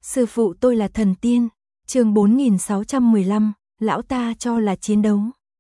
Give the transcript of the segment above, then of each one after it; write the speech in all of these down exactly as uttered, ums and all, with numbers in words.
Sư phụ tôi là thần tiên. Chương bốn nghìn sáu trăm mười lăm, lão ta cho là chiến đấu.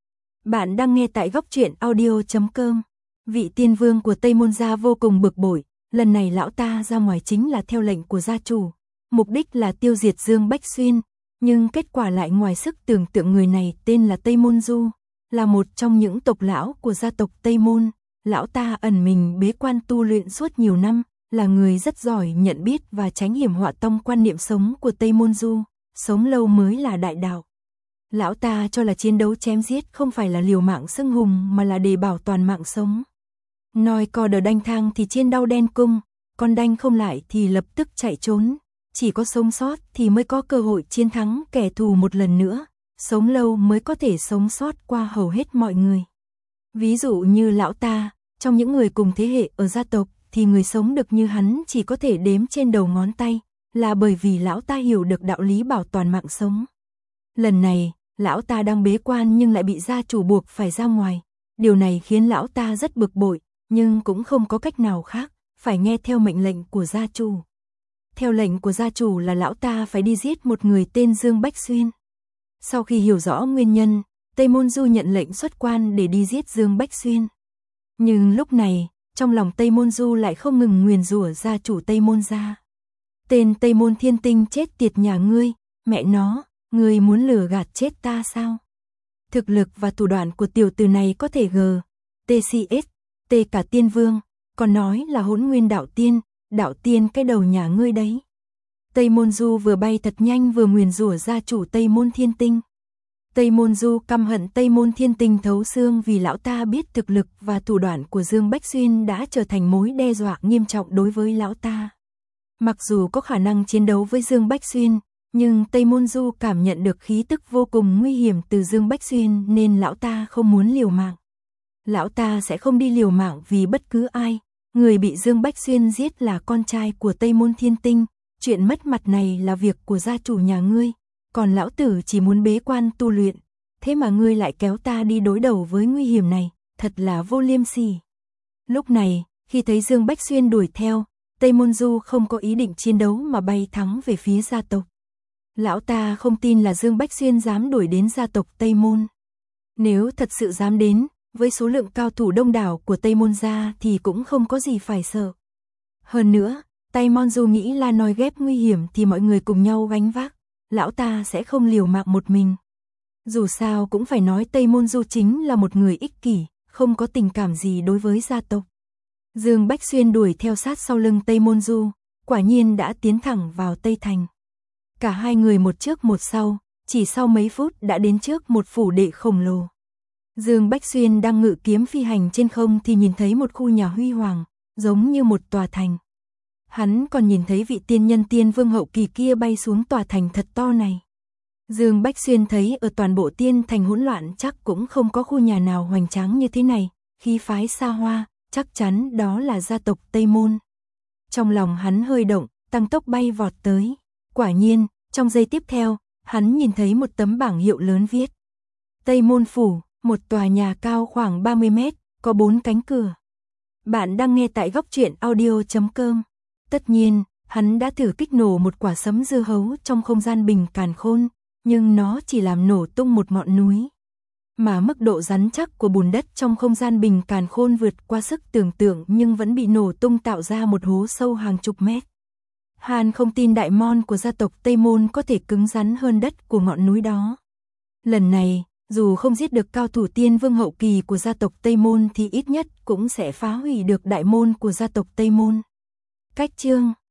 Bạn đang nghe tại góc truyện audio chấm com. Vị tiên vương của Tây Môn gia vô cùng bực bội, lần này lão ta ra ngoài chính là theo lệnh của gia chủ, mục đích là tiêu diệt Dương Bách Xuyên, nhưng kết quả lại ngoài sức tưởng tượng. Người này tên là Tây Môn Du, là một trong những tộc lão của gia tộc Tây Môn. Lão ta ẩn mình bế quan tu luyện suốt nhiều năm, là người rất giỏi nhận biết và tránh hiểm họa. Tông quan niệm sống của Tây Môn Du, sống lâu mới là đại đạo. Lão ta cho là chiến đấu chém giết không phải là liều mạng xưng hùng mà là để bảo toàn mạng sống. Nói co đờ đanh thang thì trên đau đen cung, còn đanh không lại thì lập tức chạy trốn. Chỉ có sống sót thì mới có cơ hội chiến thắng kẻ thù một lần nữa, sống lâu mới có thể sống sót qua hầu hết mọi người. Ví dụ như lão ta, trong những người cùng thế hệ ở gia tộc, thì người sống được như hắn chỉ có thể đếm trên đầu ngón tay, là bởi vì lão ta hiểu được đạo lý bảo toàn mạng sống. Lần này, lão ta đang bế quan nhưng lại bị gia chủ buộc phải ra ngoài. Điều này khiến lão ta rất bực bội, nhưng cũng không có cách nào khác, phải nghe theo mệnh lệnh của gia chủ. Theo lệnh của gia chủ là lão ta phải đi giết một người tên Dương Bách Xuyên. Sau khi hiểu rõ nguyên nhân, Tây Môn Du nhận lệnh xuất quan để đi giết Dương Bách Xuyên. Nhưng lúc này, trong lòng Tây Môn Du lại không ngừng nguyền rủa gia chủ Tây Môn gia. Tên Tây Môn Thiên Tinh chết tiệt nhà ngươi, mẹ nó, ngươi muốn lừa gạt chết ta sao? Thực lực và thủ đoạn của tiểu tử này có thể gờ, tê xê ét, T cả tiên vương, còn nói là hỗn nguyên đạo tiên, đạo tiên cái đầu nhà ngươi đấy. Tây Môn Du vừa bay thật nhanh vừa nguyền rủa gia chủ Tây Môn Thiên Tinh. Tây Môn Du căm hận Tây Môn Thiên Tinh thấu xương vì lão ta biết thực lực và thủ đoạn của Dương Bách Xuyên đã trở thành mối đe dọa nghiêm trọng đối với lão ta. Mặc dù có khả năng chiến đấu với Dương Bách Xuyên, nhưng Tây Môn Du cảm nhận được khí tức vô cùng nguy hiểm từ Dương Bách Xuyên nên lão ta không muốn liều mạng. Lão ta sẽ không đi liều mạng vì bất cứ ai, người bị Dương Bách Xuyên giết là con trai của Tây Môn Thiên Tinh, chuyện mất mặt này là việc của gia chủ nhà ngươi, còn lão tử chỉ muốn bế quan tu luyện, thế mà ngươi lại kéo ta đi đối đầu với nguy hiểm này, thật là vô liêm sỉ. Lúc này, khi thấy Dương Bách Xuyên đuổi theo, Tây Môn Du không có ý định chiến đấu mà bay thẳng về phía gia tộc. Lão ta không tin là Dương Bách Xuyên dám đuổi đến gia tộc Tây Môn. Nếu thật sự dám đến, với số lượng cao thủ đông đảo của Tây Môn gia thì cũng không có gì phải sợ. Hơn nữa, Tây Môn Du nghĩ là nói ghép nguy hiểm thì mọi người cùng nhau gánh vác, lão ta sẽ không liều mạng một mình. Dù sao cũng phải nói Tây Môn Du chính là một người ích kỷ, không có tình cảm gì đối với gia tộc. Dương Bách Xuyên đuổi theo sát sau lưng Tây Môn Du, quả nhiên đã tiến thẳng vào Tây Thành. Cả hai người một trước một sau, chỉ sau mấy phút đã đến trước một phủ đệ khổng lồ. Dương Bách Xuyên đang ngự kiếm phi hành trên không thì nhìn thấy một khu nhà huy hoàng, giống như một tòa thành. Hắn còn nhìn thấy vị tiên nhân tiên vương hậu kỳ kia bay xuống tòa thành thật to này. Dương Bách Xuyên thấy ở toàn bộ tiên thành hỗn loạn chắc cũng không có khu nhà nào hoành tráng như thế này, khí phái xa hoa, chắc chắn đó là gia tộc Tây Môn. Trong lòng hắn hơi động, tăng tốc bay vọt tới. Quả nhiên, trong giây tiếp theo, hắn nhìn thấy một tấm bảng hiệu lớn viết Tây Môn Phủ, một tòa nhà cao khoảng ba mươi mét, có bốn cánh cửa. Bạn đang nghe tại góc truyện audio chấm com. Tất nhiên, hắn đã thử kích nổ một quả sấm dưa hấu trong không gian bình càn khôn, nhưng nó chỉ làm nổ tung một ngọn núi. Mà mức độ rắn chắc của bùn đất trong không gian bình càn khôn vượt qua sức tưởng tượng nhưng vẫn bị nổ tung tạo ra một hố sâu hàng chục mét. Hàn không tin đại môn của gia tộc Tây Môn có thể cứng rắn hơn đất của ngọn núi đó. Lần này, dù không giết được cao thủ tiên vương hậu kỳ của gia tộc Tây Môn thì ít nhất cũng sẽ phá hủy được đại môn của gia tộc Tây Môn. Cách chương